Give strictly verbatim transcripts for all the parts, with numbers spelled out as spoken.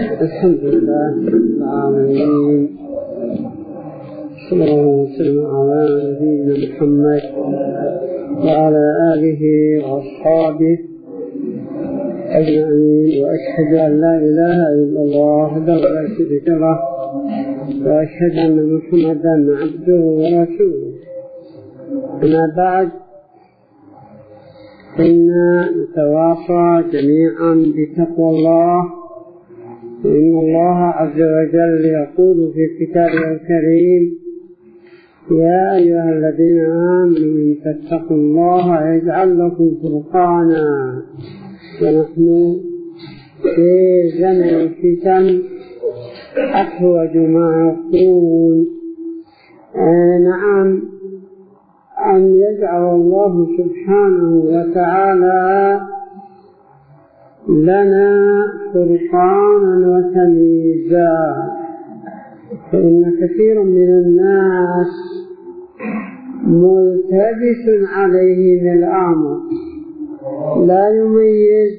الحمد لله رب العالمين، صلى الله وسلم على نبينا محمد وعلى آله وأصحابه أجمعين، وأشهد أن لا إله إلا الله وحده لا شريك له، وأشهد أن محمدا عبده ورسوله. أما بعد، إنا نتواصى جميعا بتقوى الله، إن الله عز وجل يقول في كتابه الكريم: يا أيها الذين آمنوا إن تتقوا الله يجعل لكم فرقانا. ونحن في زمن الفتن أحوج ما يكون آه نعم أن يجعل الله سبحانه وتعالى لنا فرقانا وتمييزا، فإن كثير من الناس ملتبس عليهم الأمر، لا يميز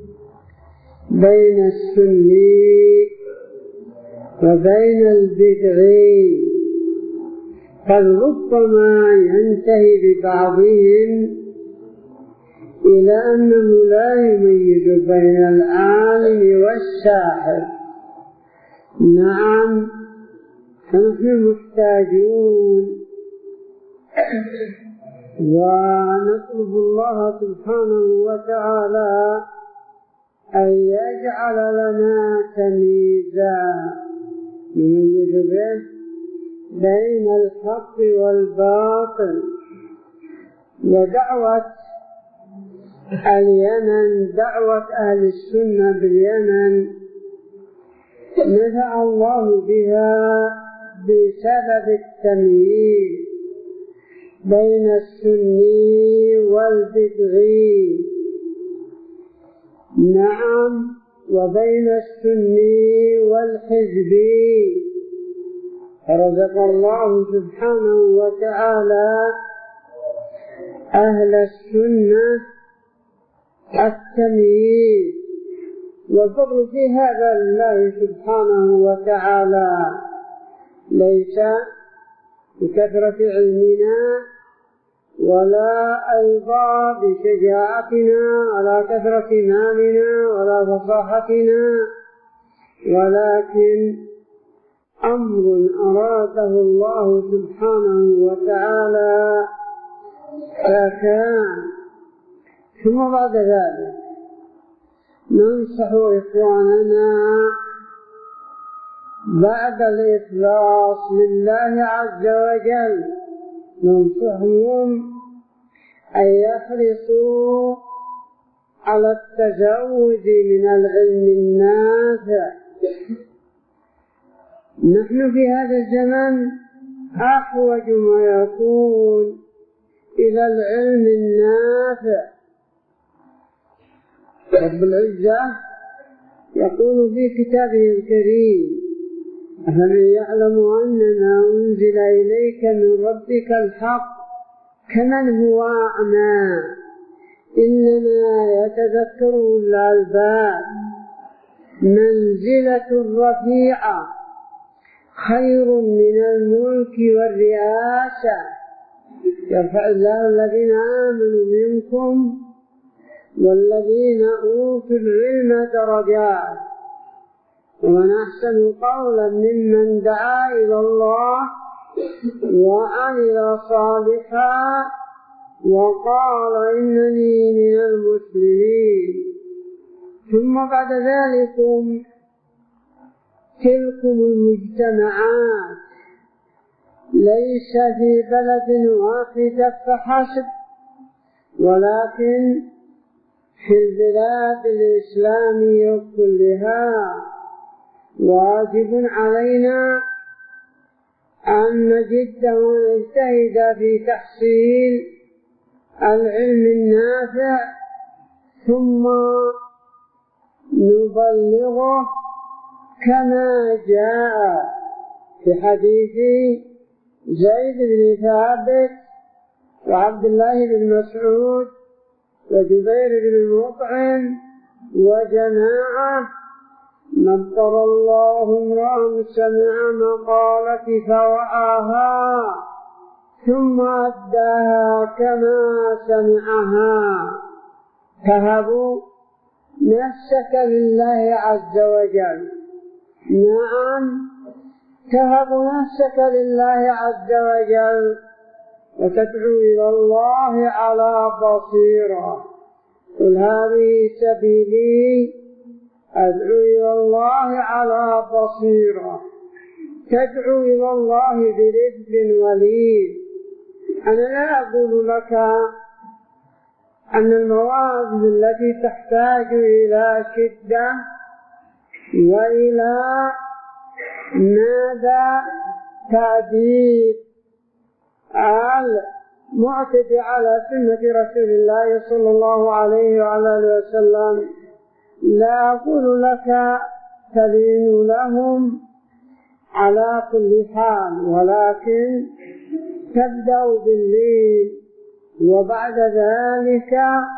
بين السني وبين البدعي، بل ربما ينتهي ببعضهم إلى أنه لا يميز بين العالم والساحر. نعم، فنحن محتاجون ونطلب الله سبحانه وتعالى أن يجعل لنا تمييزا نميز به بين الحق والباطل. ودعوة اليمن، دعوة أهل السنة باليمن، نفع الله بها بسبب التمييز بين السني والبدعي، نعم، وبين السني والحزبي. فرزق الله سبحانه وتعالى أهل السنة التمييز، والفضل في هذا لله سبحانه وتعالى، ليس بكثرة علمنا ولا أيضا بشجاعتنا ولا كثرة مالنا ولا فصاحتنا، ولكن أمر أراده الله سبحانه وتعالى فكان. ثم بعد ذلك ننصح إخواننا بعد الإخلاص لله عز وجل، ننصحهم أن يحرصوا على التزود من العلم النافع. نحن في هذا الزمن أحوج ما يكون إلى العلم النافع. رب العزة يقول في كتابه الكريم: أفمن يعلم أنما أنزل إليك من ربك الحق كمن هو أعمى إنما يتذكر أولو الألباب. منزلة رفيعة خير من الملك والرئاسة، يرفع الله الذين آمنوا منكم والذين أوتوا العلم درجات، ومن أحسن قولا ممن دعا إلى الله وعمل صالحا وقال إنني من المسلمين. ثم بعد ذلك تلكم المجتمعات ليس في بلد واحد فحسب، ولكن في البلاد الإسلامية كلها. واجب علينا أن نجد ونجتهد في تحصيل العلم النافع، ثم نبلغه كما جاء في حديث زيد بن ثابت وعبد الله بن مسعود وجبير بن مطعم وجماعة نضر الله امرأ سمع مقالتي فوعاها ثم أداها كما سمعها. تهب نفسك لله عز وجل. نعم، تهب نفسك لله عز وجل وتدعو إلى الله على بصيرة. قل هذه سبيلي أدعو إلى الله على بصيرة. تدعو إلى الله برفق ولين. أنا لا أقول لك أن المواقف التي تحتاج إلى شدة وإلى ماذا تأديب المعتدي على سنة رسول الله صلى الله عليه وعلى وسلم، لا أقول لك تلين لهم على كل حال، ولكن تبدأ باللين وبعد ذلك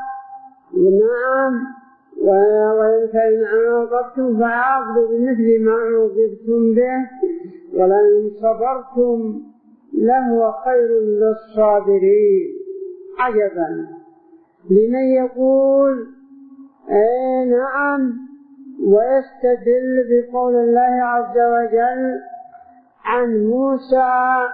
نعم وإن فإن عاقبتم فعاقبوا بمثل ما عوقبتم به ولئن صبرتم لهو خير للصابرين. عجبا لمن يقول اي نعم ويستدل بقول الله عز وجل عن موسى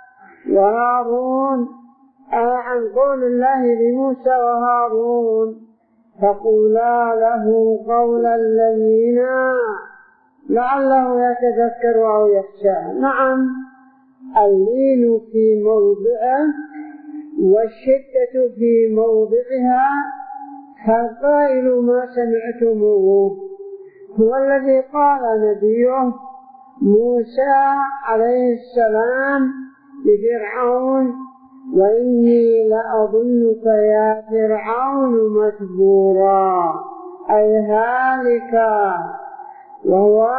وهارون، عن قول الله لموسى وهارون فقولا له قولا لينا لعله يتذكر أو يخشى. نعم، اللين في موضعه والشدة في موضعها، فالقائل ما سمعتموه هو الذي قال نبيه موسى عليه السلام لفرعون وإني لأظنك يا فرعون مثبورا، أي هالكا، وهو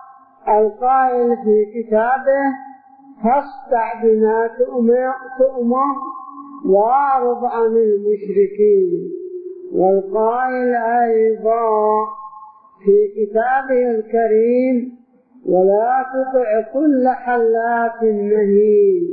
القائل في كتابه فاصدع بما تؤمر واعرض عن المشركين، والقائل أيضا في كتابه الكريم ولا تطع كل حلاف مهين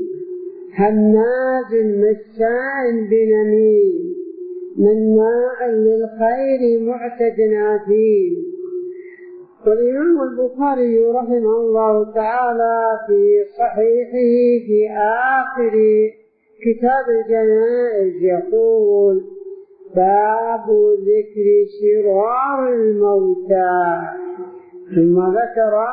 هماز مشاء بنميم مناع للخير معتد أثيم. والإمام البخاري رحمه الله تعالى في صحيحه في آخر كتاب الجنائز يقول باب ذكر شرار الموتى، ثم ذكر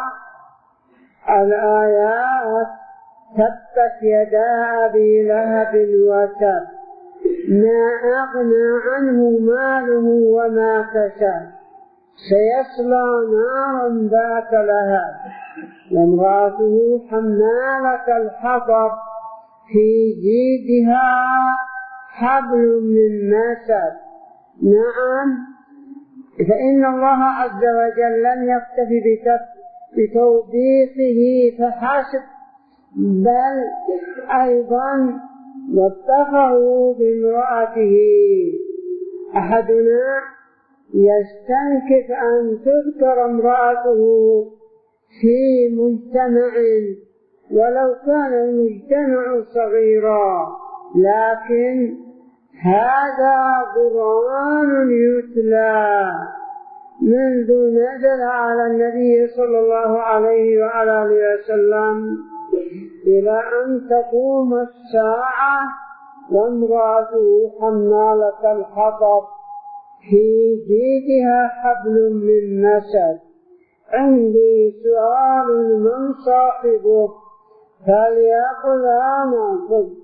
الآيات تبت يدا أبي لهب وتب ما أغنى عنه ماله وما كسب سيصلى نارا ذات لهب وامرأته حمالة الحطب في جيدها حبل من مسد. نعم، فإن الله عز وجل لم يكتفي بتوبيخه فحسب، بل أيضا واتقوا بامرأته. أحدنا يستنكف أن تذكر امرأته في مجتمع ولو كان المجتمع صغيرا، لكن هذا قرآن يتلى منذ نزل على النبي صلى الله عليه وعلى آله وسلم إلى أن تقوم الساعة وامرأته حمالة الحطب في جيدها حبل من مسد. عندي سؤال من صاحبه فليقل أنا قل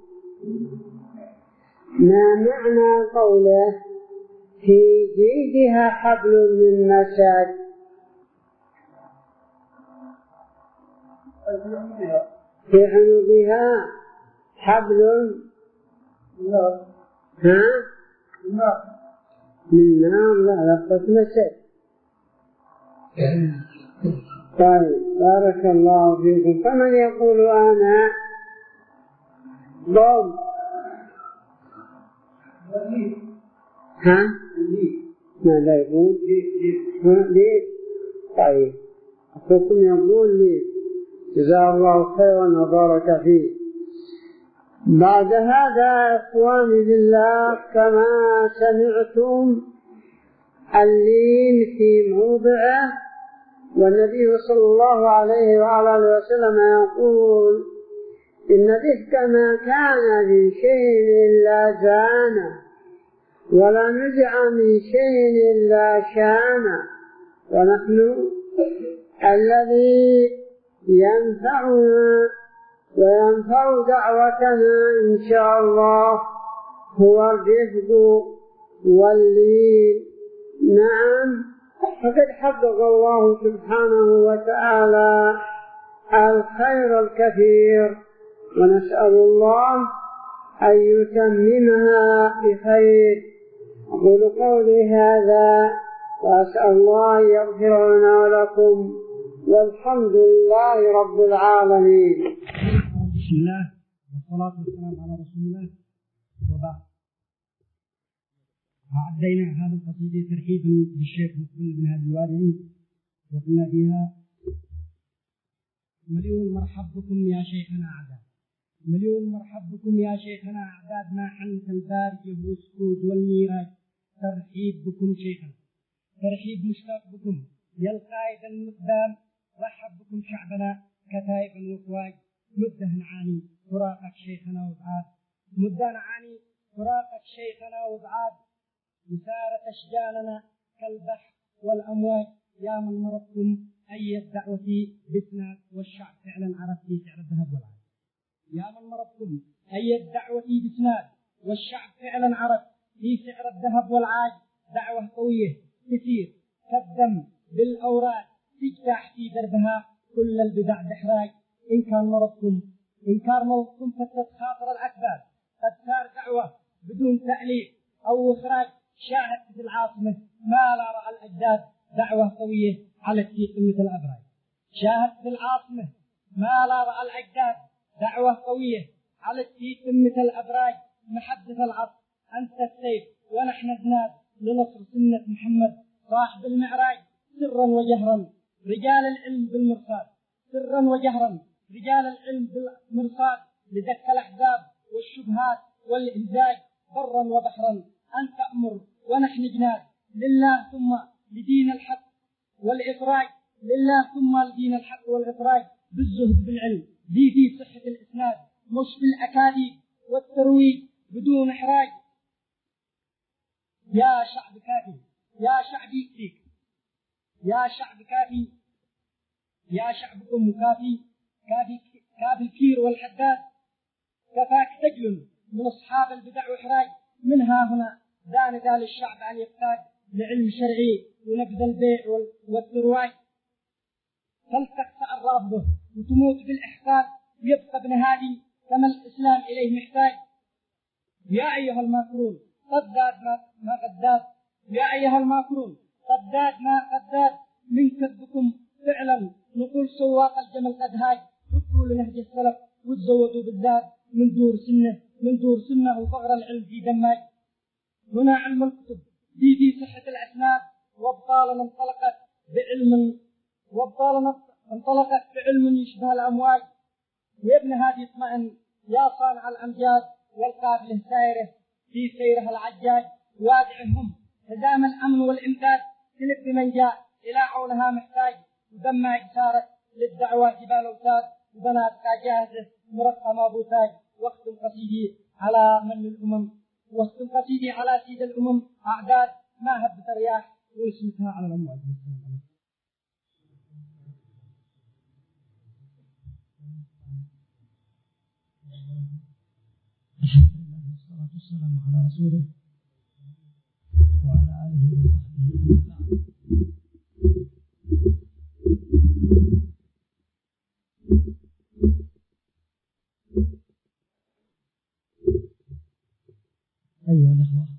ما معنى قوله في جيدها حبل من مسد؟ في عنقها حبل ها؟ من نار. لا لقد مسد. طيب بارك الله فيكم. فمن يقول أنا ضم ها؟ ماذا يقول؟ ليش؟ طيب أخوكم يقول لي جزاه الله خيرا وبارك فيه. بعد هذا إخواني بالله، كما سمعتم اللين في موضعه، والنبي صلى الله عليه وعلى وسلم يقول إن الرفق ما كان من شيء إلا زانه، ولا نزع من شيء إلا شانه. ونحن الذي ينفعنا وينفع دعوتنا إن شاء الله هو الرفق واللين. نعم، فقد حقق الله سبحانه وتعالى الخير الكثير، ونسأل الله أن يتممها بخير. أقول قولي هذا وأسأل الله يغفر لنا ولكم، والحمد لله رب العالمين. بسم الله والصلاة والسلام على رسول الله، وبعد. أعدينا هذا القصيدة ترحيبا بالشيخ مقبل بن هادي الوادعي، وقلنا فيها: مليون مرحب بكم يا شيخنا أعداد، مليون مرحب بكم يا شيخنا أعداد، ما حنت البارج والسكوت والميراج. ترحيب بكم شيخنا، ترحيب مشتاق بكم يا القائد المقدام. رحب بكم شعبنا كتائب وفواج، مده نعاني فراقك شيخنا وبعاد، مده نعاني فراقك شيخنا وبعاد. وسارت أشجاننا كالبحر والأمواج، يا من مرضتم أي الدعوة بسناد، والشعب فعلا عرف في سعر الذهب والعاد. يا من مرضتم أي الدعوة بسناد، والشعب فعلا عرف في سعر الذهب والعاد. دعوة قوية تسير كالدم بالأوراد، تجتاح في دربها كل البدع بإحراج. إن كان مرضكم إن كان مرضكم فتتخاطر الأكباد، قد صار دعوة بدون تأليف أو إخراج. شاهدت في العاصمة ما لا رأى الأجداد، دعوة قوية على التيق مثل الأبراج. شاهدت في العاصمة ما لا رأى الأجداد، دعوة قوية على التيق مثل الأبراج. محدث العصر أنت السيف ونحن الزناد، لنصر سنة محمد صاحب المعراج. سرا وجهرا رجال العلم بالمرصاد، سرا وجهرا رجال العلم بالمرصاد، لدك الأحزاب والشبهات والإهزاج. برا وبحرا أن تأمر ونحن جناد، لله ثم لدين الحق والإفراج، لله ثم لدين الحق والإفراج. بالزهد بالعلم دي في صحة الإسناد، مش بالأكاذيب والترويج بدون إحراج. يا شعب كافي يا شعبي فيك، يا شعب كافي يا شعبكم كافي، كافي كافي الكير والحداد. كفاك تجلل من أصحاب البدع وإحراج، منها هنا دان دال الشعب أن يقتاد لعلم شرعي ونبذ البيع والترواج. فلتقطع الرافضة وتموت بالإحقاد، يبقى ابن هادي كما الإسلام إليه محتاج. يا أيها الماكرون قداد ما قداد، يا أيها الماكرون قداد ما قداد. من كذبكم فعلا نقول سواق الجمل قد هاج. فكروا لنهج السلف وتزودوا بالذات، من دور سنة من دور سنة وفقر العلم في دماج. هنا علم الكتب دي في صحة الأسناد، وابطالنا انطلقت بعلم وابطالنا انطلقت بعلم يشبه الأمواج. وابن هادي اطمئن يا صانع الأمجاد، والقافلة سائرة في سيرها العجاج. وادعهم تدام الأمن والإمداد، تلف بمن جاء إلى عونها محتاج. ودماج صارت للدعوة جبال أوتاد، وبنات جاهزة مرقمة بوتاج. واختم قصيدي على من الأمم واختم قصيدي على سيد الأمم أعداد، ما هبت رياح واسمتها على الأمواج. الحمد لله والصلاة والسلام على رسوله وعلى آله وصحبه أجمعين. أيها الأخوة،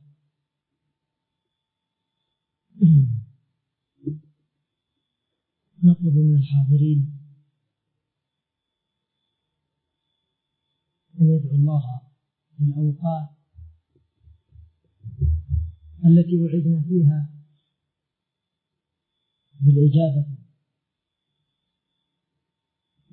نطلب من الحاضرين أن يدعو الله في الأوقات التي وعدنا فيها بالإجابة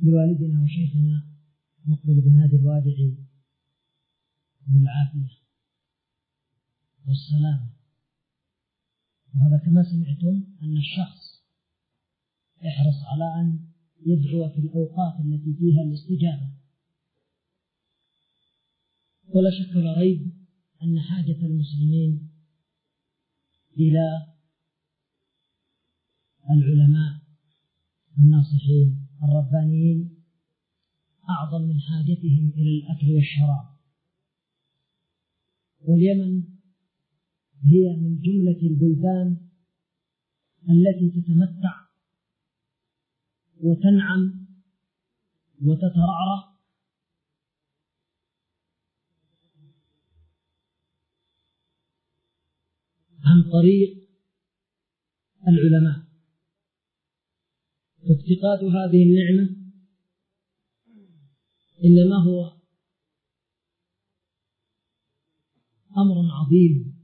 لوالدنا وشيخنا مقبل بن هادي الوادعي بالعافية والسلامة. وهذا كما سمعتم أن الشخص يحرص على أن يدعو في الأوقات التي فيها الاستجابة. ولا شك ولا ريب أن حاجة المسلمين إلى العلماء الناصحين الربانيين أعظم من حاجتهم إلى الأكل والشراب. واليمن هي من جملة البلدان التي تتمتع وتنعم وتترعرع عن طريق العلماء. فافتقاد هذه النعمة إنما هو أمر عظيم،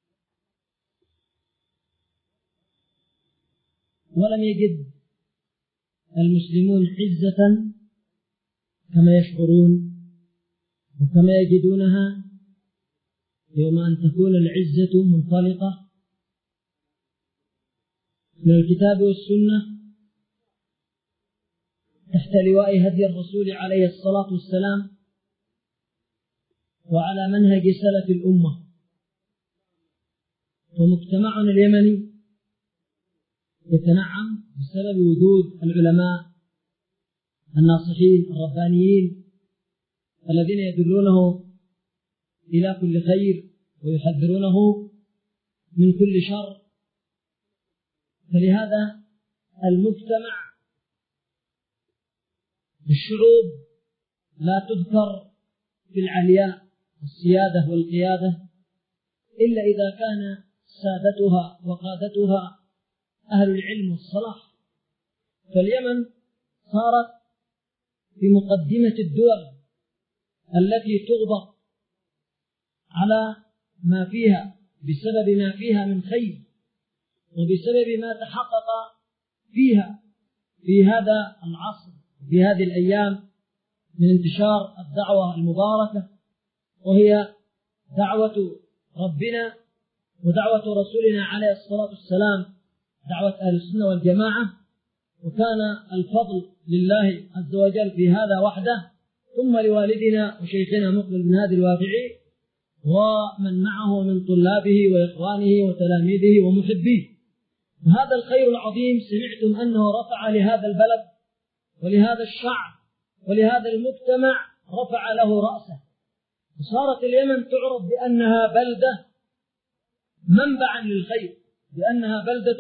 ولم يجد المسلمون عزة كما يشعرون وكما يجدونها يوم أن تكون العزة منطلقة من الكتاب والسنة تحت لواء هدي الرسول عليه الصلاة والسلام وعلى منهج سلف الأمة. ومجتمعنا اليمني يتنعم بسبب وجود العلماء الناصحين الربانيين الذين يدلونه إلى كل خير ويحذرونه من كل شر. فلهذا المجتمع الشعوب لا تذكر في العلياء السيادة والقيادة إلا إذا كان سادتها وقادتها أهل العلم والصلاح. فاليمن صارت في مقدمة الدول التي تغبط على ما فيها بسبب ما فيها من خير وبسبب ما تحقق فيها في هذا العصر في هذه الأيام من انتشار الدعوة المباركة، وهي دعوة ربنا ودعوة رسولنا عليه الصلاة والسلام، دعوة أهل السنة والجماعة. وكان الفضل لله عز وجل في هذا وحده، ثم لوالدنا وشيخنا مقبل بن هادي الوادعي ومن معه من طلابه وإخوانه وتلاميذه ومحبيه. وهذا الخير العظيم سمعتم أنه رفع لهذا البلد ولهذا الشعب ولهذا المجتمع رفع له رأسه، وصارت اليمن تعرف بأنها بلدة منبعا للخير، بأنها بلدة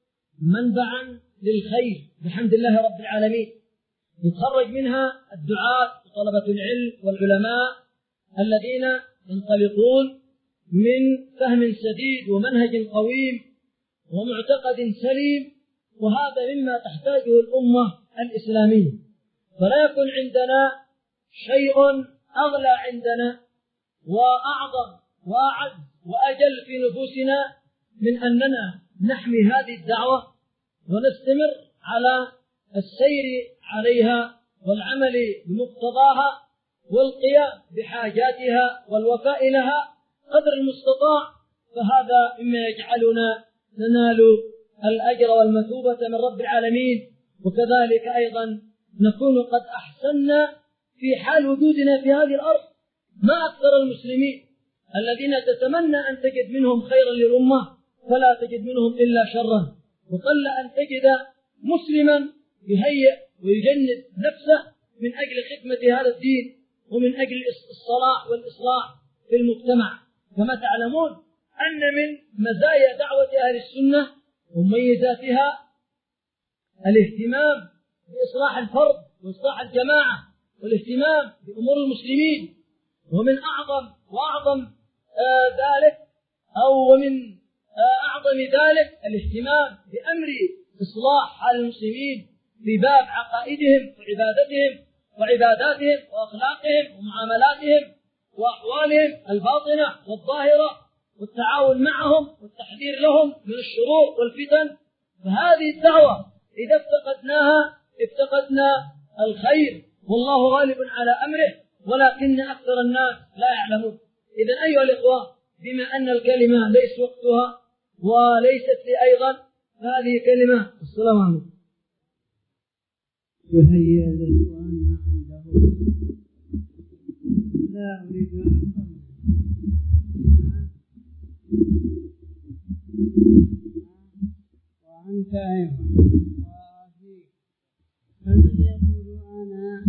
منبعا للخير بحمد الله رب العالمين. يتخرج منها الدعاة وطلبة العلم والعلماء الذين ينطلقون من فهم سديد ومنهج قويم ومعتقد سليم، وهذا مما تحتاجه الأمة الإسلامية. فلا يكون عندنا شيء أغلى عندنا وأعظم وأعز وأجل في نفوسنا من أننا نحمي هذه الدعوة ونستمر على السير عليها والعمل بمقتضاها والقيام بحاجاتها والوفاء لها قدر المستطاع. فهذا مما يجعلنا ننال الأجر والمثوبة من رب العالمين، وكذلك أيضا نكون قد أحسننا في حال وجودنا في هذه الأرض. ما أكثر المسلمين الذين تتمنى أن تجد منهم خيرا للأمة فلا تجد منهم إلا شرا، وقل أن تجد مسلما يهيئ ويجند نفسه من أجل خدمة هذا الدين ومن أجل الصلاح والإصلاح في المجتمع. كما تعلمون أن من مزايا دعوة أهل السنة ومميزاتها الاهتمام بإصلاح الفرد وإصلاح الجماعة والاهتمام بأمور المسلمين. ومن أعظم وأعظم آه ذلك أو ومن آه أعظم ذلك الاهتمام بأمر إصلاح حال المسلمين في باب عقائدهم وعبادتهم وعباداتهم وأخلاقهم ومعاملاتهم وأحوالهم الباطنة والظاهرة، والتعاون معهم والتحذير لهم من الشرور والفتن. فهذه الدعوة إذا افتقدناها افتقدنا الخير والله غالب على أمره ولكن أكثر الناس لا يعلمون. إذن أيها الإخوة، بما أن الكلمة ليس وقتها وليست لي أيضا هذه كلمة. السلام عليكم. وهيئ الإخوان ما عنده لا أريد أكثر وأنت أيضا فمن يقول أنا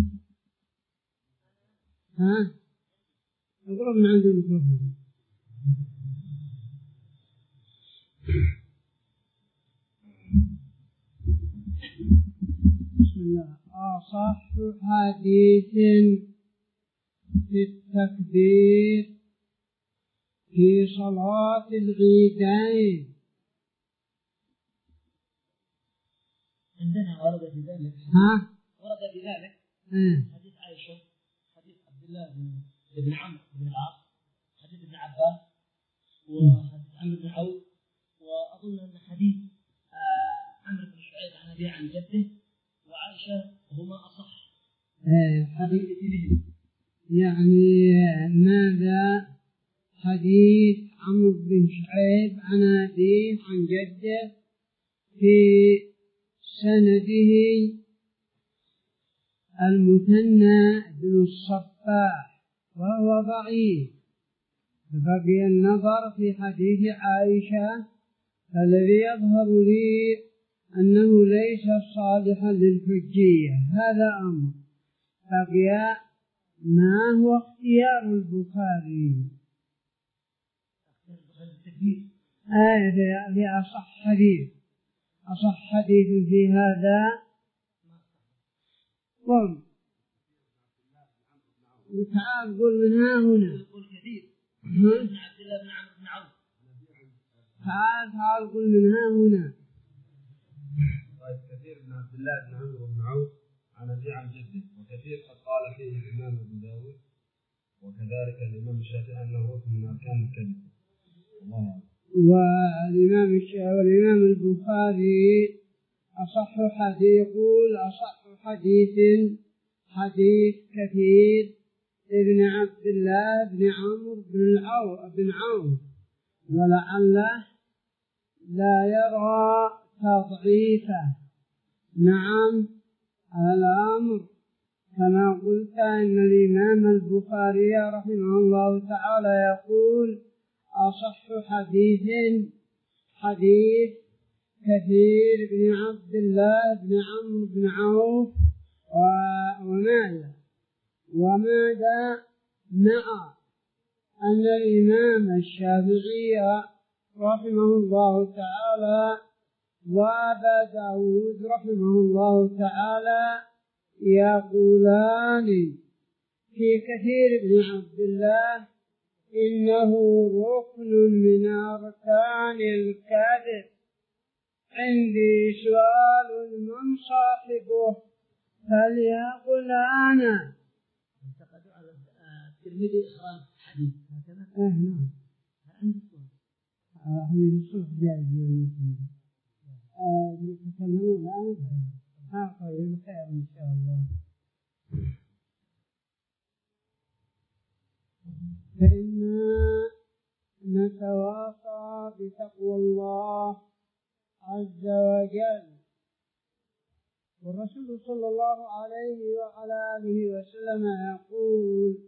ها اضرب من عند الميكروفون. بسم الله. أصح حديث في التكبير في صلاة العيدين. عندنا ورد في ذلك ها ورد في ذلك اه. حديث عائشة، حديث عبد الله بن عمرو بن العاص، حديث ابن عباس، وحديث عمرو بن عوف، وأظن أن حديث عمرو بن شعيب عن أبيه عن جده وعائشة هما أصح اه. حديث يعني ماذا؟ حديث عمرو بن شعيب عن أبيه عن جده في سنده المثنى بن الصفاح وهو ضعيف، فبقي النظر في حديث عائشة. الذي يظهر لي أنه ليس صالحا للحجية، هذا أمر. بقي ما هو اختيار البخاري آه لأصح حديث أصح حديث في هذا. قم وتعال قل من ها هنا تعال تعال قل من ها هنا. كثير بن عبد الله بن عمرو بن عوف عن أبي عن جده، وكثير قد قال فيه الإمام أبو داود وكذلك الإمام الشافعي أنه ركن من أركان الكذب. الله. والإمام والإمام البخاري أصح حديث يقول أصح حديث حديث كثير ابن عبد الله بن عمرو بن العوف بن عوف، ولعله لا يرى تضعيفه. نعم الأمر كما قلت أن الإمام البخاري رحمه الله تعالى يقول أصح حديث حديث كثير بن عبد الله بن عمرو بن عوف وماذا وماذا مع أن الإمام الشافعي رحمه الله تعالى وأبا داود رحمه الله تعالى يقولان في كثير بن عبد الله إنه ركن من أركان الكذب. عندي سؤال من صاحبه فليقل أنا. انتقدوا على الترمذي إخراج حديث هكذا. إيه نعم. عندي سؤال. هذه الصوت جاي يتكلمون الآن. ها طيب خير إن شاء الله. فإنا نتواصى بتقوى الله عز وجل. والرسول صلى الله عليه وعلى آله وسلم يقول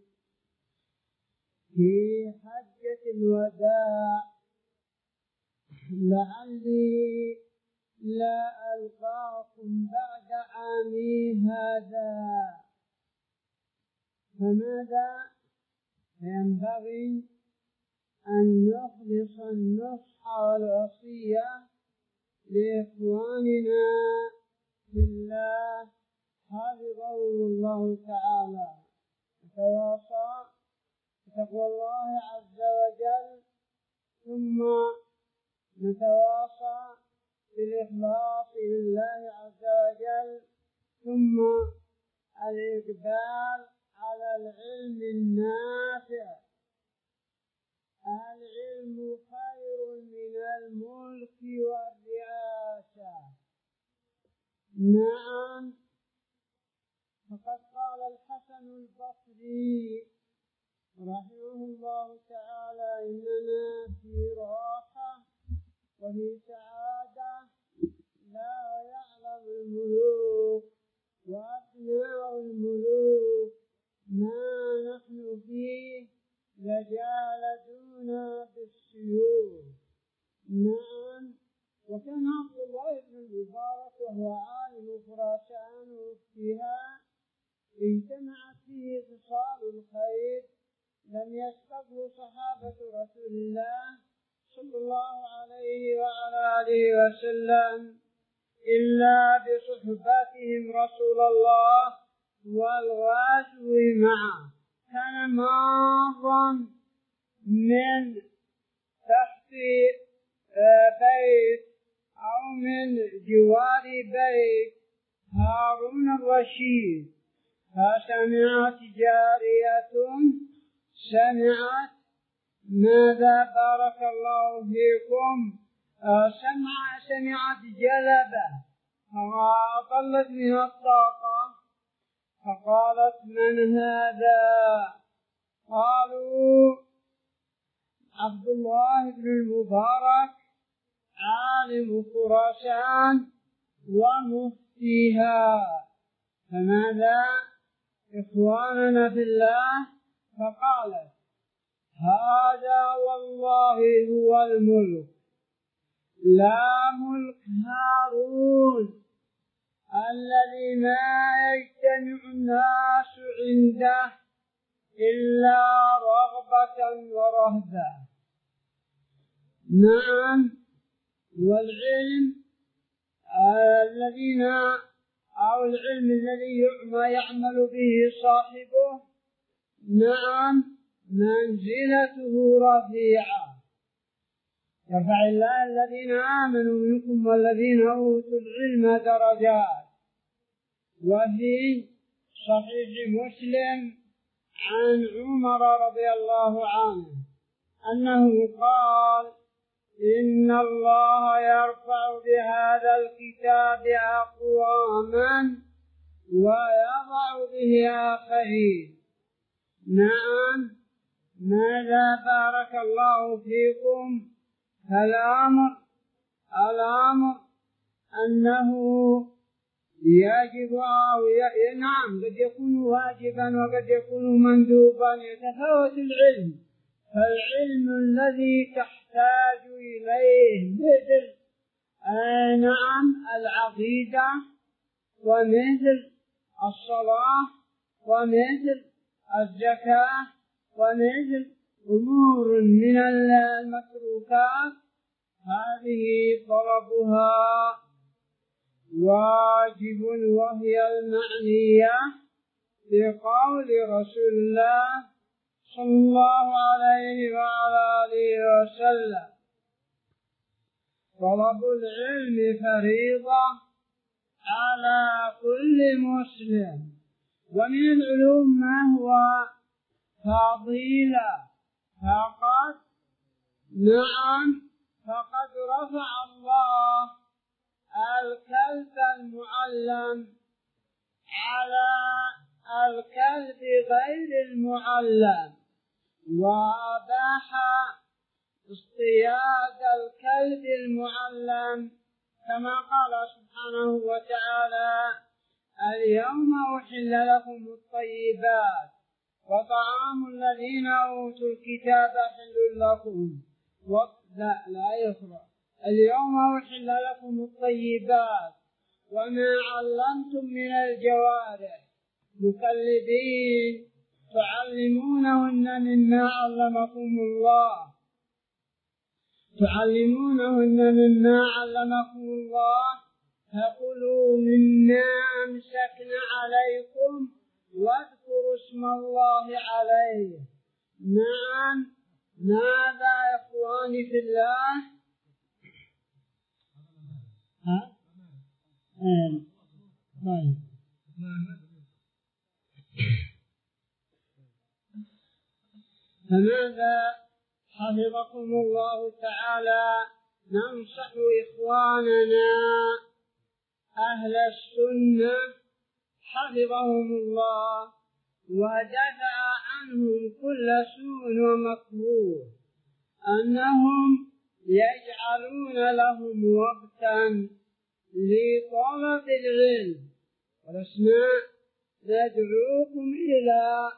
في حجة الوداع لعلي لا ألقاكم بعد عامي هذا. فماذا ينبغي أن نخلص النصح والوصية لإخواننا في الله حفظهم الله تعالى. نتواصى بتقوى الله عز وجل، ثم نتواصى بالإخلاص لله عز وجل، ثم الإقبال على العلم النافع. العلم خير من الملك والرئاسة. نعم البصري رحمه الله تعالى: إننا في راحة وفي سعادة لا يعلم الملوك وأبناء الملوك ما نحن فيه لجالدونا بالسيوف. نعم. وكان عبد الله بن المبارك وهو عالم خراسان وفتيها اجتمعت فيه خصال الخير لم يسبقه صحابة رسول الله صلى الله عليه وعلى آله وسلم إلا بصحبتهم رسول الله والغزو معه. كان مارا من تحت بيت أو من جوار بيت هارون الرشيد، فسمعت جارية سمعت ماذا بارك الله فيكم، سمع سمعت جلبة فأطلت من الطاقة فقالت: من هذا؟ قالوا: عبد الله بن المبارك عالم خراسان ومفتيها، فماذا إخواننا في الله؟ فقالت: هذا والله هو الملك، لا ملك هارون الذي ما يجتمع الناس عنده إلا رغبة ورهبة. نعم. والعلم الذين أو العلم الذي يعمل به صاحبه نعم منزلته رفيعة. يرفع الله الذين آمنوا منكم والذين أوتوا العلم درجات. وفي صحيح مسلم عن عمر رضي الله عنه أنه قال: إن الله يرفع بهذا الكتاب أقواما ويضع به آخرين. نعم. ماذا بارك الله فيكم؟ الأمر الأمر أنه يجب أو ي... نعم قد يكون واجبا وقد يكون مندوبا، يتفاوت العلم. فالعلم الذي تحتاج إليه مثل آه نعم العقيدة ومثل الصلاة ومثل الزكاة ومثل أمور من المتروكات، هذه طلبها واجب، وهي المعنية بقول رسول الله صلى الله عليه وعلى آله وسلم: طلب العلم فريضة على كل مسلم. ومن العلوم ما هو فضيلة فقد نعم فقد رفع الله الكلب المعلم على الكلب غير المعلم، وأباح اصطياد الكلب المعلم كما قال سبحانه وتعالى: اليوم أحل لكم الطيبات وطعام الذين أوتوا الكتاب حل لكم و... لا لا يقرأ اليوم أحل لكم الطيبات وما علمتم من الجوارح مكلبين تعلمونهن مما علمكم الله تعلمونهن مما علمكم الله فكلوا مما أمسكن عليكم واذكروا اسم الله عليه. نعم. ماذا يا إخواني في الله؟ ها؟ آه. طيب. فماذا حفظكم الله تعالى ننصح إخواننا أهل السنة حفظهم الله ودفع عنهم كل سوء ومكروه أنهم يجعلون لهم وقتا لطلب العلم. ولسنا ندعوكم إلى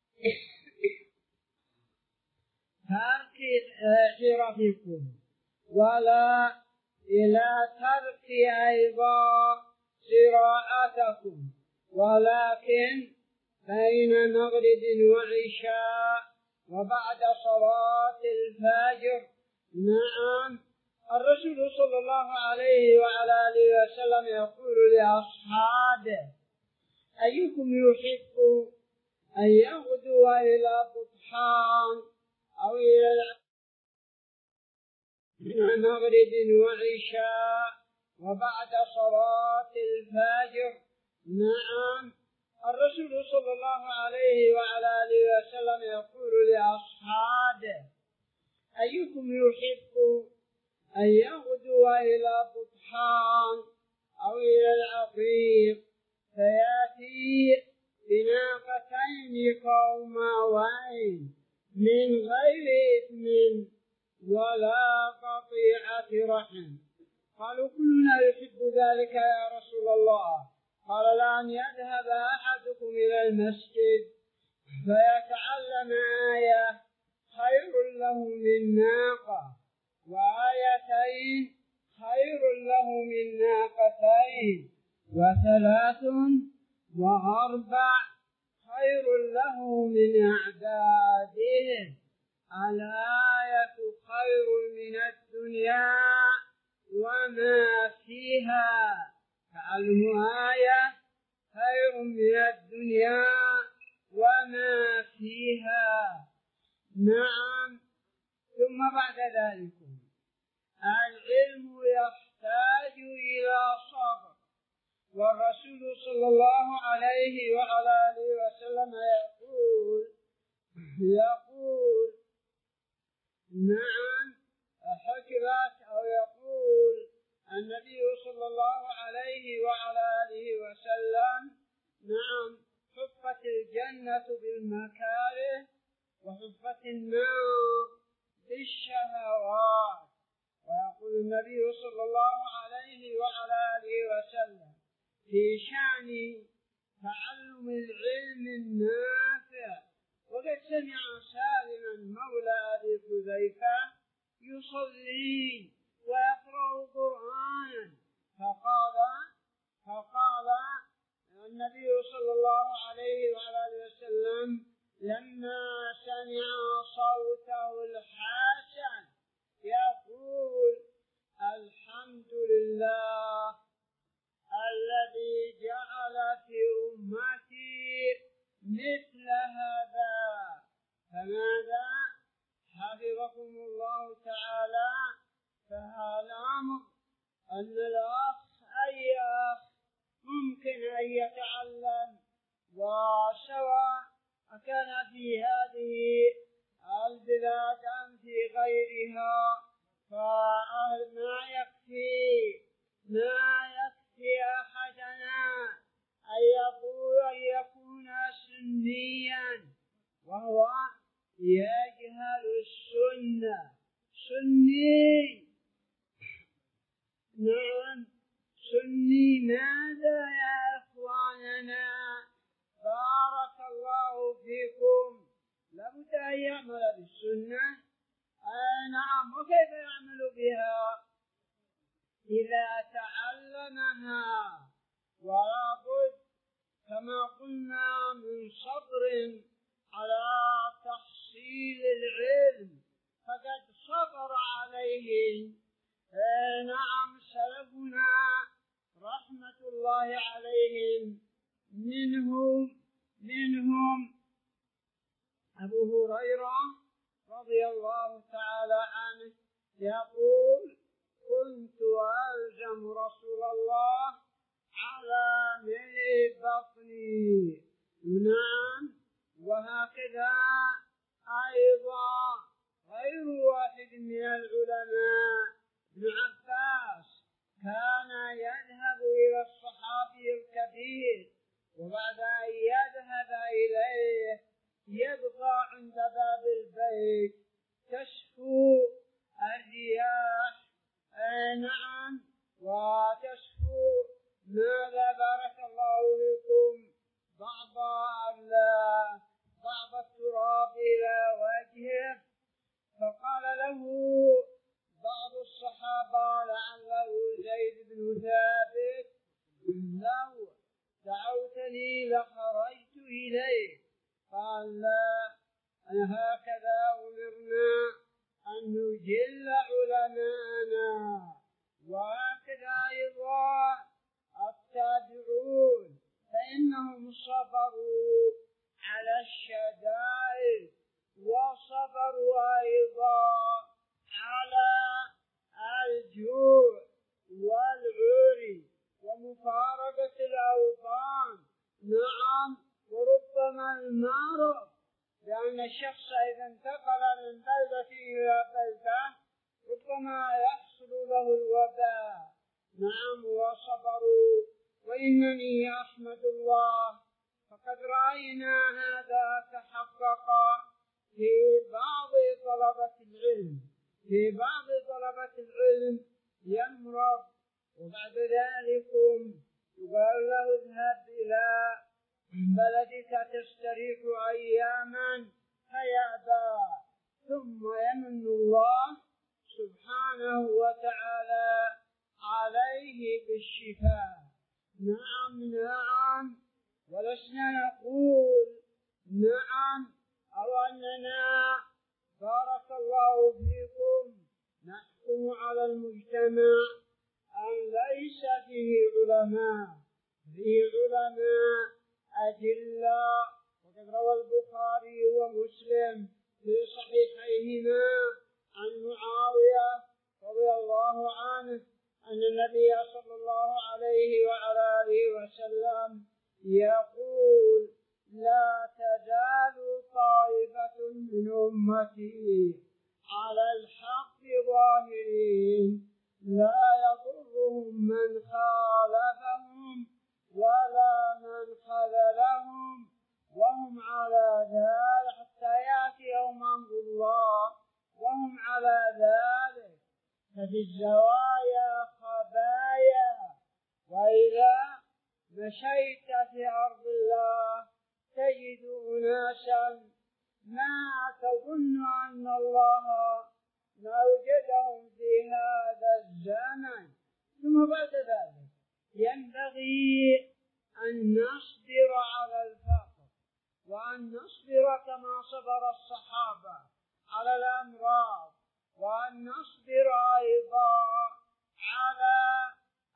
ترك حرفكم ولا إلى ترك أيضا قراءتكم، ولكن بين مغرب وعشاء وبعد صلاة الفجر. نعم، الرسول صلى الله عليه وعلى آله وسلم يقول لأصحابه: أيكم يحب أن يغدو إلى بطحان أو إلى مغرب وعشاء وبعد صلاة الفجر؟ نعم، الرسول صلى الله عليه وعلى آله وسلم يقول لأصحابه: أيكم يحب أن يغدو إلى بطحان أو إلى العقيق فيأتي بناقتين قوماوين من غير إثم ولا قطيعة رحم؟ قالوا: كلنا يحب ذلك يا رسول الله. قال: لأن يذهب أحدكم إلى المسجد فيتعلم آية خير له من ناقة، وآيتين خير له من ناقتين، وثلاث وأربع خير له من أعدادهم. الآية خير من الدنيا وما فيها. تعلم آية خير من الدنيا وما فيها. نعم، ثم بعد ذلك العلم يحتاج إلى صبر، والرسول صلى الله عليه وعلى آله وسلم يقول يقول نعم حكمت أو يقول النبي صلى الله عليه وعلى آله وسلم: نعم، حفت الجنة بالمكاره وحفت النار بالشهوات. ويقول النبي صلى الله عليه وعلى آله وسلم في شأن تعلم العلم النافع: وقد سمع سالما مولى أبي حذيفة يصلي ويقرأ قرآنا، فقال فقال النبي صلى الله عليه وعلى آله وسلم لما سمع صوته الحسن يقول: الحمد لله الذي جعل في أمتي مثل هذا. فماذا؟ حفظكم الله تعالى. فهذا الأمر أن الأخ أي أخ ممكن أن يتعلم، وسواء أكان في هذه البلاد أم في غيرها، فما يكفي ما يكفي أحدنا أن يقول أن يكون سنيا وهو يجهل السنة. سني، نعم سني. ماذا يا إخواننا؟ بارك الله فيكم، لابد أن يعمل بالسنة. آه نعم، وكيف يعمل بها؟ إذا تعلمها، ولابد كما قلنا من صبر على تحصيل العلم، فقد صبر عليه آه نعم سلفنا رحمة الله عليهم. منهم منهم أبو هريرة رضي الله تعالى عنه يقول: كنت ألزم رسول الله على ملء بطني. نعم، وهكذا أيضا غير واحد من العلماء. ابن عباس كان يذهب إلى الصحابي الكبير، وبعد أن يذهب إليه إليك تشفو الرياح. آه نعم، وتشفو ماذا بارك الله فيكم بعض بعض التراب إلى وجهه. فقال له بعض الصحابة لعله زيد بن ثابت: لو دعوتني لخرجت إليه. قال: لا، هكذا أمرنا أن نجل علماءنا، وهكذا أيضا التابعون، فإنهم صبروا على الشدائد، وصبروا أيضا على الجوع والعري ومفارقة الأوطان. نعم، وربما المرض، لأن الشخص إذا انتقل من بلدة إلى بلدة ربما يحصل له الوباء. نعم، وصبروا. وإنني أحمد الله، فقد رأينا هذا تحقق في بعض طلبة العلم. في بعض طلبة العلم يمرض، وبعد ذلك يقال له: اذهب إلى بلدك تستريح أياما، فيأبى، ثم يمن الله سبحانه وتعالى عليه بالشفاء. نعم نعم، ولسنا نقول نعم أو أننا بارك الله فيكم نحكم على المجتمع أن ليس فيه علماء، فيه علماء أجلاء. وقد روى البخاري ومسلم في صحيحيهما عن معاوية رضي الله عنه أن النبي صلى الله عليه وعلى آله وسلم يقول: لا تزال طائفة من أمتي على الحق ظاهرين، لا يضرهم من خالفهم ولا من خذلهم، وهم على ذلك حتى يأتي يوم أمر الله وهم على ذلك. ففي الزوايا خبايا، وإذا مشيت في أرض الله تجد أناسا ما تظن أن الله موجدهم في هذا الزمن. ثم بعد ذلك ينبغي أن نصبر على الفقر، وأن نصبر كما صبر الصحابة على الأمراض، وأن نصبر أيضا على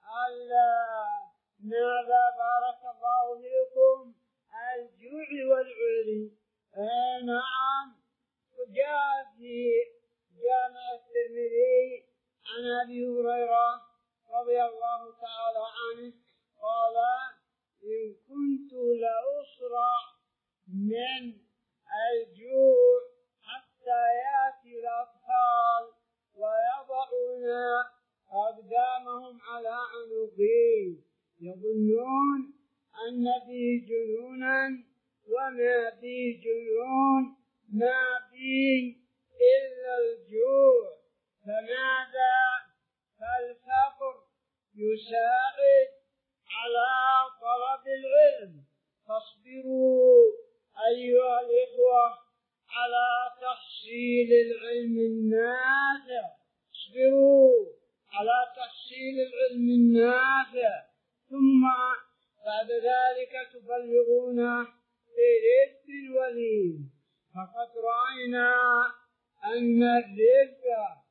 ماذا بارك الله فيكم الجوع والعري. آه نعم، جاء في جامع الترمذي عن أبي هريرة رضي الله تعالى عنه قال: إن كنت لأسرع من الجوع حتى يأتي الأطفال ويضعون أقدامهم على عنقي يظنون أن بي جنونا، وما بي جنون، ما بي إلا الجوع. فماذا؟ فالفقر يساعد على طلب العلم. فاصبروا أيها الإخوة على تحصيل العلم النافع، اصبروا على تحصيل العلم النافع، ثم بعد ذلك تبلغون برزق وليم. فقد رأينا أن الرزق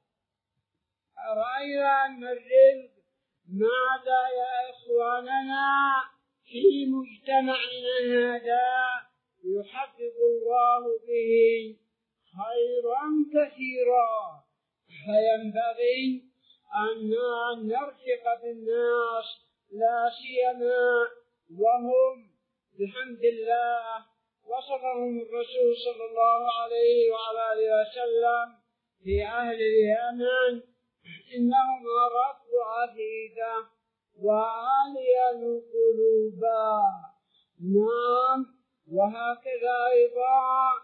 رأينا أن الرزق ماذا يا إخواننا في مجتمعنا هذا يحقق الله به خيرا كثيرا. فينبغي أن نرفق بالناس، لا سيما وهم بحمد الله وصفهم الرسول صلى الله عليه وعلى آله وسلم في أهل اليمن إنهم رفضوا عقيدة وعاليا قلوبا. نعم، وهكذا أيضا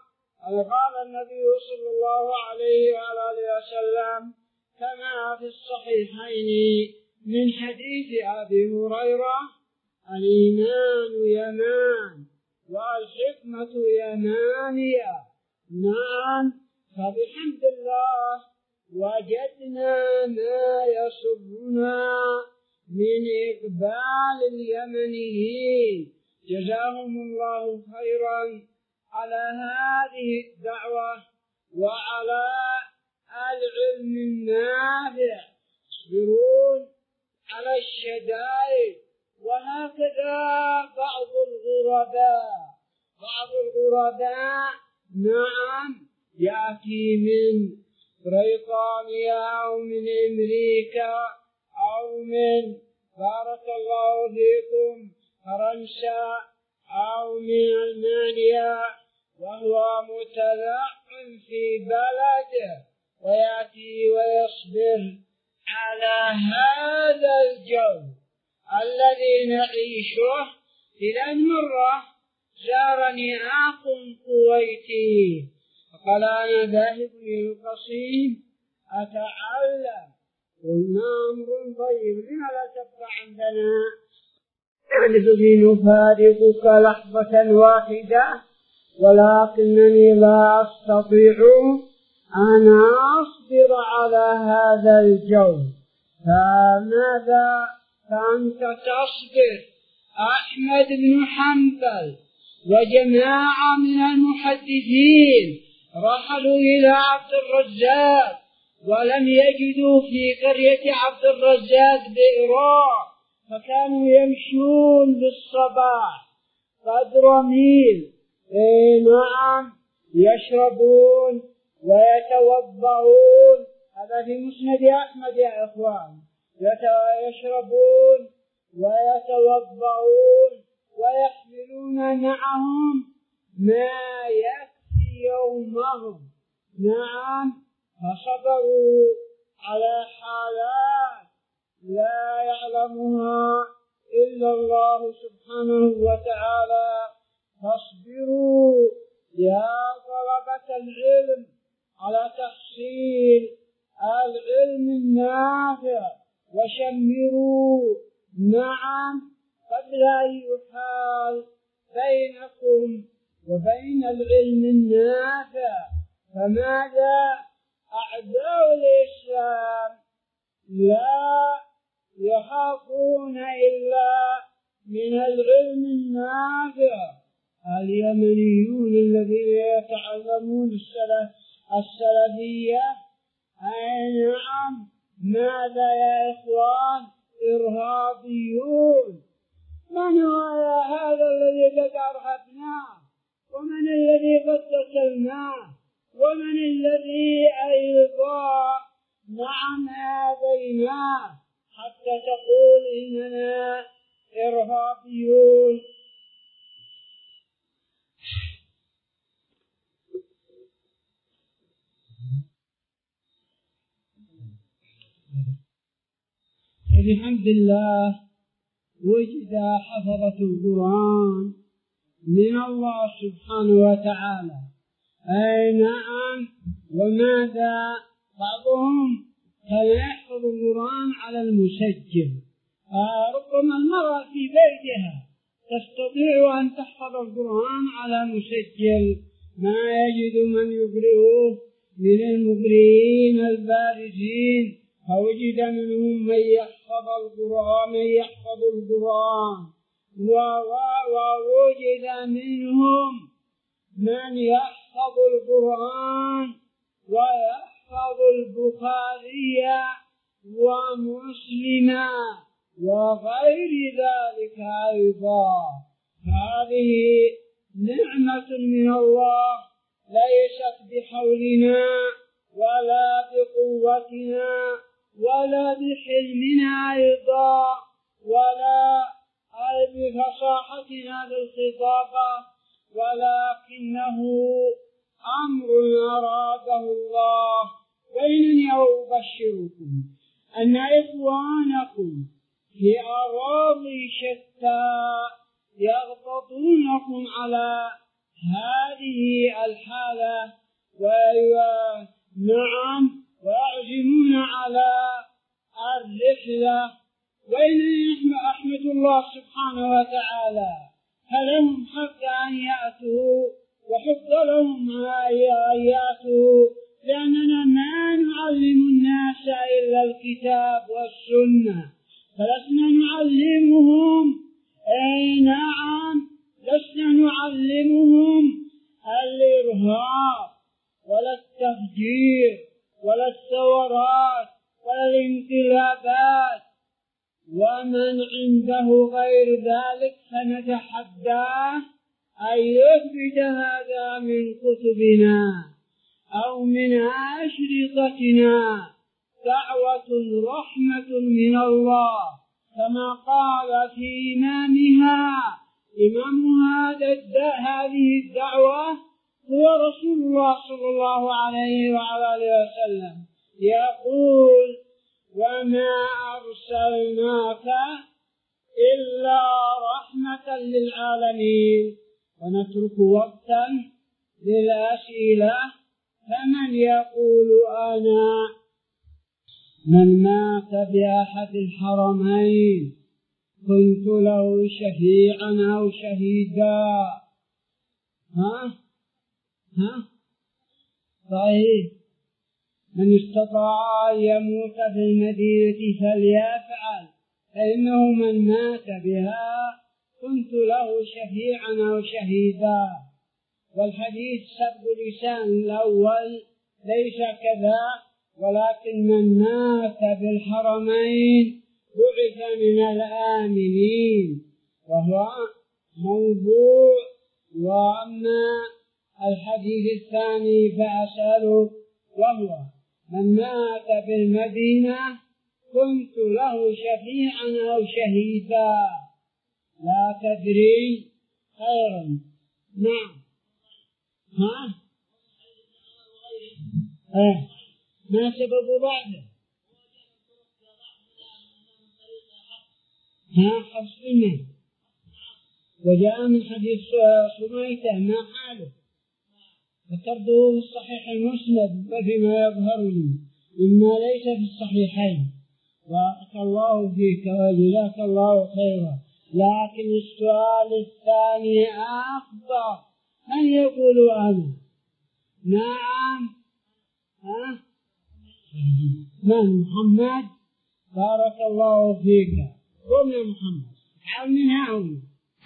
قال النبي صلى الله عليه وآله وسلم كما في الصحيحين من حديث أبي هريرة: الإيمان يمان والحكمة يمانية. نعم، فبحمد الله وجدنا ما يسرنا من إقبال اليمنيين جزاهم الله خيرا على هذه الدعوة وعلى العلم النافع، يصبرون على الشدائد. وهكذا بعض الغرباء بعض الغرباء نعم يأتي من بريطانيا أو من أمريكا أو من بارك الله فيكم فرنسا أو من ألمانيا، وهو متلعن في بلده، ويأتي ويصبر على هذا الجو الذي نعيشه. إلى مرة زارني أخ كويتي فقال: أنا ذاهب للقصيم أتعلم. قلنا: أمر طيب، لما لا تبقى عندنا؟ نحن نفارقك لحظة واحدة، ولكنني لا أستطيع أن أصبر على هذا الجو. فماذا فأنت تصبر؟ أحمد بن حنبل وجماعة من المحدثين رحلوا إلى عبد الرزاق ولم يجدوا في قرية عبد الرزاق بئرا، فكانوا يمشون بالصباح قدر ميل. إيه نعم، يشربون ويتوضؤون. هذا في مسند أحمد يا إخوان. يشربون ويتوضؤون ويحملون معهم ما يكفي يومهم. نعم، فصبروا على حالات لا يعلمها إلا الله سبحانه وتعالى. فاصبروا يا طلبة العلم على تحصيل العلم النافع، وشمروا. نعم، قد لا يحال بينكم وبين العلم النافع. فماذا؟ أعداء الإسلام لا يخافون إلا من العلم النافع. اليمنيون الذين يتعلمون السلف السلفية، أي نعم، ماذا يا إخوان؟ إرهابيون. من هو هذا الذي قد أرهبناه؟ ومن الذي قد قتلناه؟ ومن الذي أيضا نعم آذيناه حتى تقول إننا إرهابيون؟ بحمد الله وجد حفظة القرآن من الله سبحانه وتعالى. أي نعم، وماذا؟ بعضهم كان يحفظ القرآن على المسجل. آه ربما المرأة في بيتها تستطيع أن تحفظ القرآن على مسجل، ما يجد من يقرئه من المقرئين البارزين، فوجد منهم من يحفظ القرآن من يحفظ القرآن ووجد منهم من يحفظ القرآن ويحفظ البخاري ومسلما وغير ذلك أيضا. هذه نعمة من الله ليست بحولنا ولا بقوتنا ولا بحلمنا أيضا ولا بفصاحتنا بالخطابة، ولكنه أمر أراده الله. وإنني أبشركم أن إخوانكم في أراضي شتى يغتطونكم على هذه الحالة ونعم ويعزمون على الرحلة وإن أحمد الله سبحانه وتعالى فلهم حق أن يأتوا وحق لهم أن يأتوا لأننا ما نعلم الناس إلا الكتاب والسنة فلسنا نعلمهم أي نعم لسنا نعلمهم الإرهاب ولا التفجير ولا الثورات ولا الانقلابات ومن عنده غير ذلك فنتحداه أن يثبت هذا من كتبنا أو من أشرطتنا دعوة رحمة من الله كما قال في إمامها إمام هذه الدعوة هو رسول الله صلى الله عليه وعلى آله وسلم يقول وما أرسلناك إلا رحمة للعالمين ونترك وقتا للأسئلة فمن يقول أنا من مات بأحد الحرمين كنت له شفيعا أو شهيدا ها ها صحيح من استطاع أن يموت في المدينة فليفعل فإنه من مات بها كنت له شفيعا أو شهيدا والحديث سب لسان الأول ليس كذا ولكن من مات بالحرمين بعث من الآمنين وهو موضوع. وأما الحديث الثاني فأسأله وهو من مات بالمدينة كنت له شفيعا أو شهيدا لا تدري خيرا. نعم ها اه ما سبب بعده ها حسنا وجاء من حديث سميته ما حاله ذكرته في الصحيح المسند وفيما يظهر لي مما ليس في الصحيحين بارك الله فيك وجزاك الله خيرا. لكن السؤال الثاني أفضل من يقول أنا نعم ها من محمد بارك الله فيك قم يا محمد تعال من هنا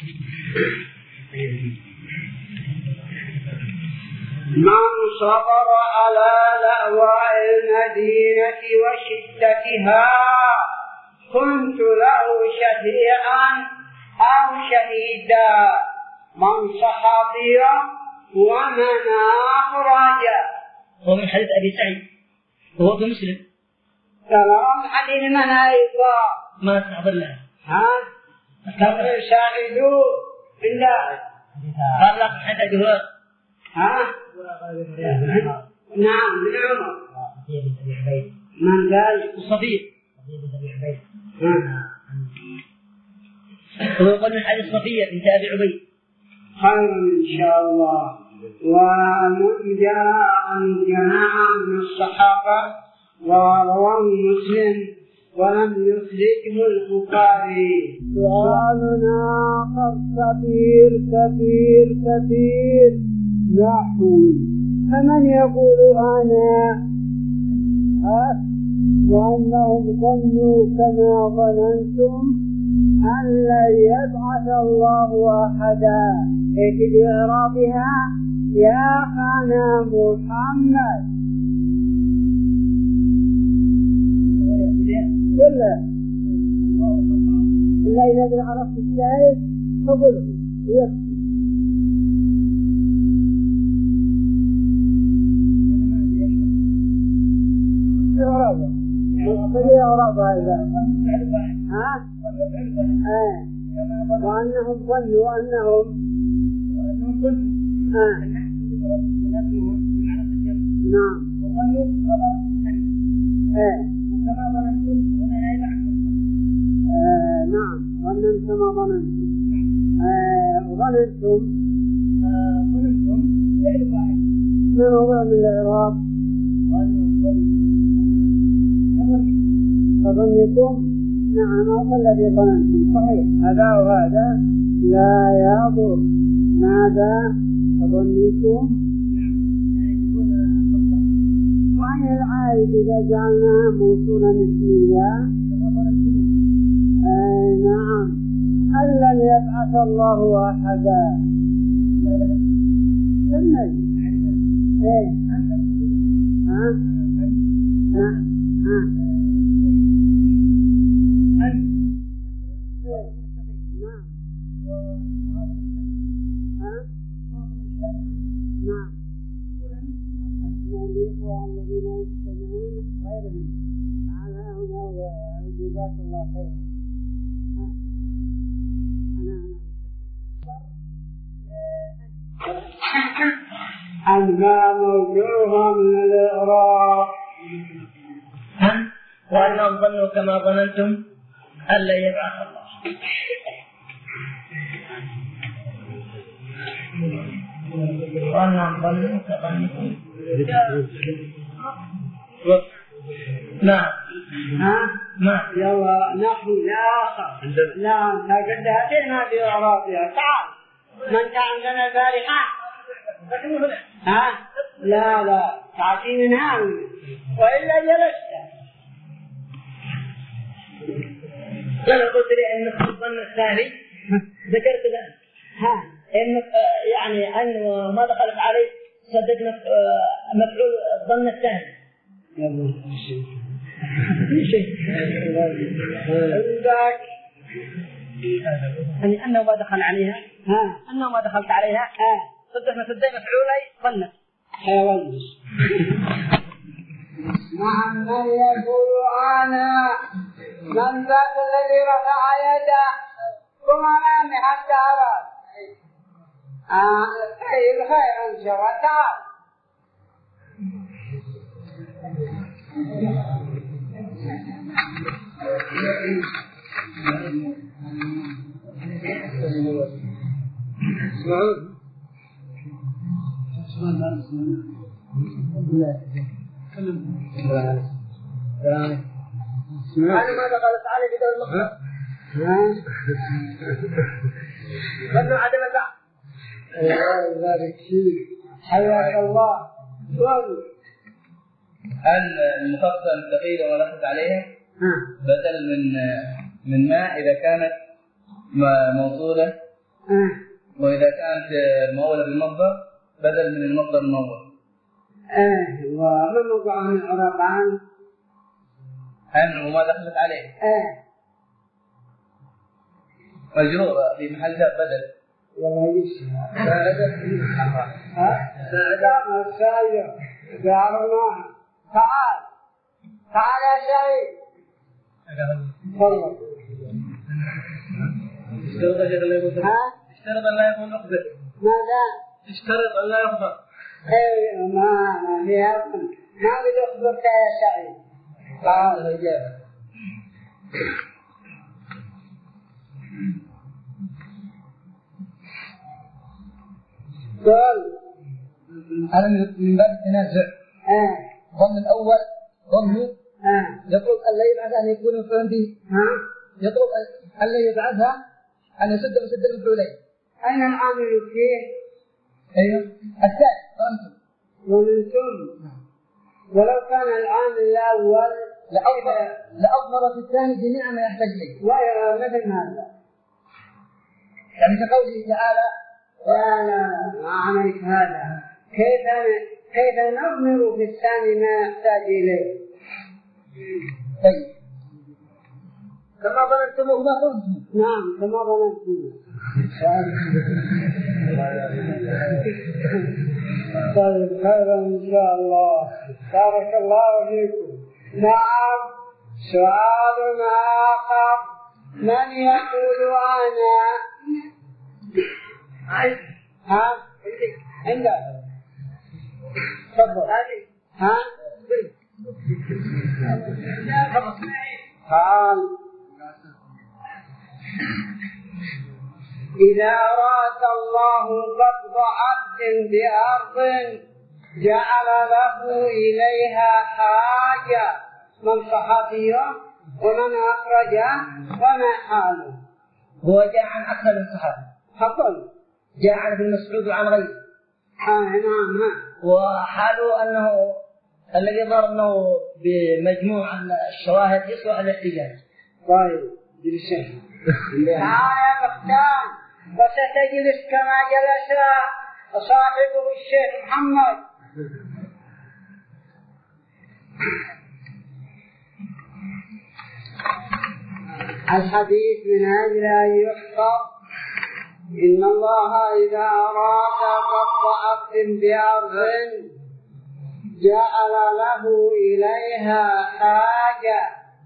من صبر على لأواء المدينة وشدتها كنت له شفيعا أو شهيدا من صحابيا ومن أخرج. هو من حديث أبي سعيد وهو في مسلم. كلام حديث من أيضا ما استحضر له ها شاهدوا بالله قال لك حتى جهور ها نعم من عمر من قال الصفير هو يقول من حديث صفية بنت أبي عبيد. خير إن شاء الله. ومن جاء عن جماعة من الصحابة ورواه مسلم ولم يخرجه البخاري. سؤالنا قد كثير كثير كثير نحوي فمن يقول أنا ها وأنهم ظنوا كما ظننتم أن لن يبعث الله أحدا في إعرابها يا خانا محمد كله إلا إذا عرفت الشاهد فقله ويكفي. إعرابه خلي إعرابه هذا ها آه. وأنهم ظنوا أنهم وأنهم ظنوا آه. نعم وظنوا خبر آه. وكما ظننتم هنا لا يبعث آه. نعم ظننتم كما ظننتم آه. ظننتم ظننتم فعل فاعل. ما هو من الإعراب؟ فظنكم نعم هو الذي ظننتم صحيح هذا وهذا لا يضر. ماذا فظنكم؟ وعن العائد إذا جعلناها موصولا اسميا أي نعم أن لن يبعث الله أحدا. سمي ايه ها ها ها نعم ها نعم الذين يستمعون غيرهم على هنا وجزاك الله خيرا. أنا أنا موضوعها من الإعراب وأنهم ظنوا كما ظننتم أن لن يبعث الله. وأنهم ظنوا كظنكم. نعم ها نعم يلا نحن لآخر نعم لقد أتينا بإعرابها. تعال من كان عندنا البارحة ها لا لا تعطي من هنا وإلا جلست. أنا قلت لي أن الظن الثاني ذكرت الآن ها إن يعني أن ما دخلت عليه صدقنا مفعول الظن الثاني. يلا عندك يعني أنه ما دخل عليها ها أنه ما دخلت عليها ها صدقنا صدقنا مفعولي ظنت حيوان. نعم من يقول أنا من ذاك الذي رفع يده ثم نام حتى أراد خير خير إن شاء الله. تعال أنا ما دخلت عليه في دور المخطط لأنه عدم البعض. ذلك شيء حياك الله. هل المخففة الثقيلة وما دخلت عليها بدل من من ما إذا كانت موصولة وإذا كانت مولة بالمصدر بدل من المصدر المول. ايه ومن موقع من العرب عن أن وما دخلت عليه ايه مجرورة في محل جر بدل. والله يشي ها ساعدنا الساير جارناها. تعال تعال يا شعيب تفضل. ها اشترط أن لا يكون مخبر. ماذا اشترط أن لا يخبر. ايه ما ما فيها ما بدي اخبرك يا شعيب. تعال رجال قال هذا من باب التنازع. اه ظن الأول ظن اه يطلب أن لا يبعث أن يكون مفعول به. ها يطلب أن لا يبعثها أن يسد بسد المفعولين. أين العامل فيه؟ أيوه الثاني ظننتم ظننتم. ولو كان العامل الأول لأضمر في الثاني جميع ما يحتاج إليه. مثل ماذا؟ يعني كقوله تعالى لا لا ما عليك هذا. كيف كيف نضمر في الثاني ما يحتاج إليه؟ طيب كما ظننتم وما ظننتم. نعم كما ظننتم. طيب خيرا إن شاء الله. بارك الله فيكم. نعم سؤال آخر. من يقول أنا ها عندك تفضل ها تعال إذا أراد الله قبض عبد بأرض جعل له إليها حاجة. من صحابيه ومن أخرجه وما حاله؟ هو جاء عن أكثر من صحابي. حصل جاء عن ابن مسعود وعن غيره. آه نعم. وحاله أنه الذي ظهر أنه بمجموع الشواهد يصلح الاحتجاج. طيب جلسه تعال يا بختان وستجلس كما جلس صاحبه الشيخ محمد. الحديث من أجل أن يحفظ إن الله إذا أراد قبض عبد بأرض جعل له إليها حاجة.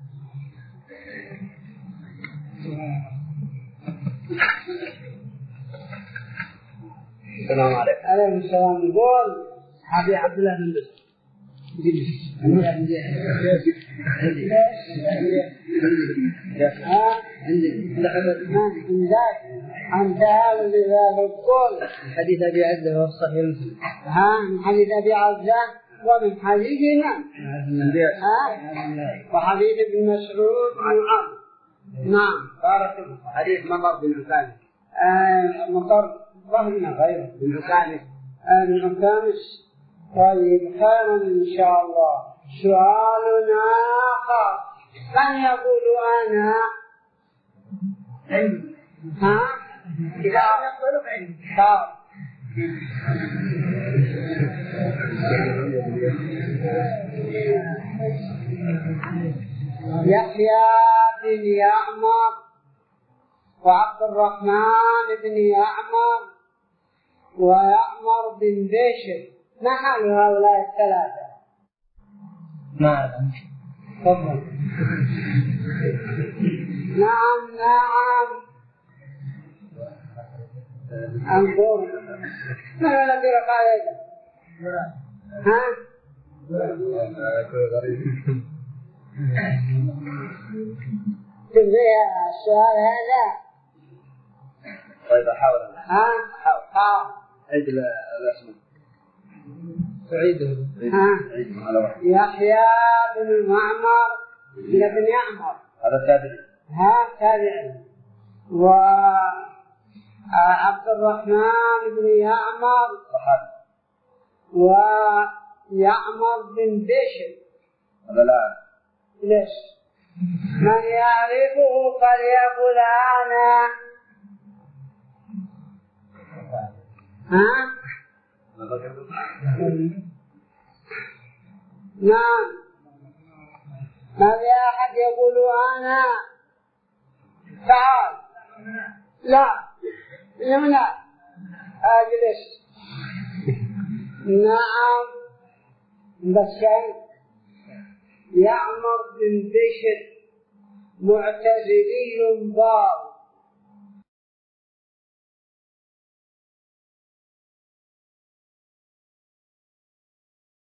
السلام عليكم. عليكم السلام. يقول حبيب عبد الله بن مسعود. أنت هذا القول حديث أبي عزة وهو صحيح مسلم. ها من حديث أبي عزة ومن حديثنا ها وحديث ابن مسعود معاذ. نعم بارك. حديث مطر بن عكانة. آه مطر ظهرنا غيره بن عكانة. آه من عكانس. طيب خيرا إن شاء الله. سؤال آخر من يقول أنا عندي. ها إذا نقول عندي. يحيى بن يعمر وعبد الرحمن بن يعمر ويعمر بن بشر ما حال هؤلاء الثلاثة؟ ما أعلم. تفضل. نعم نعم انظر ما الذي رفع يده؟ ها؟ تبغي السؤال هذا؟ طيب أحاول. ها؟ حاول. عيد الأسماء. سعيد. ها؟ يحيى بن معمر بن يعمر. هذا التابعي. ها تابعي. و عبد الرحمن بن يعمر صحابي. ويعمر بن بشر. هذا لا. ليش؟ من يعرفه فليقل أنا. ها؟ نعم. ما في أحد يقول أنا؟ تعال. لا يمنع. أجلس. نعم بشر. يعمر بن بشر معتزلي ضال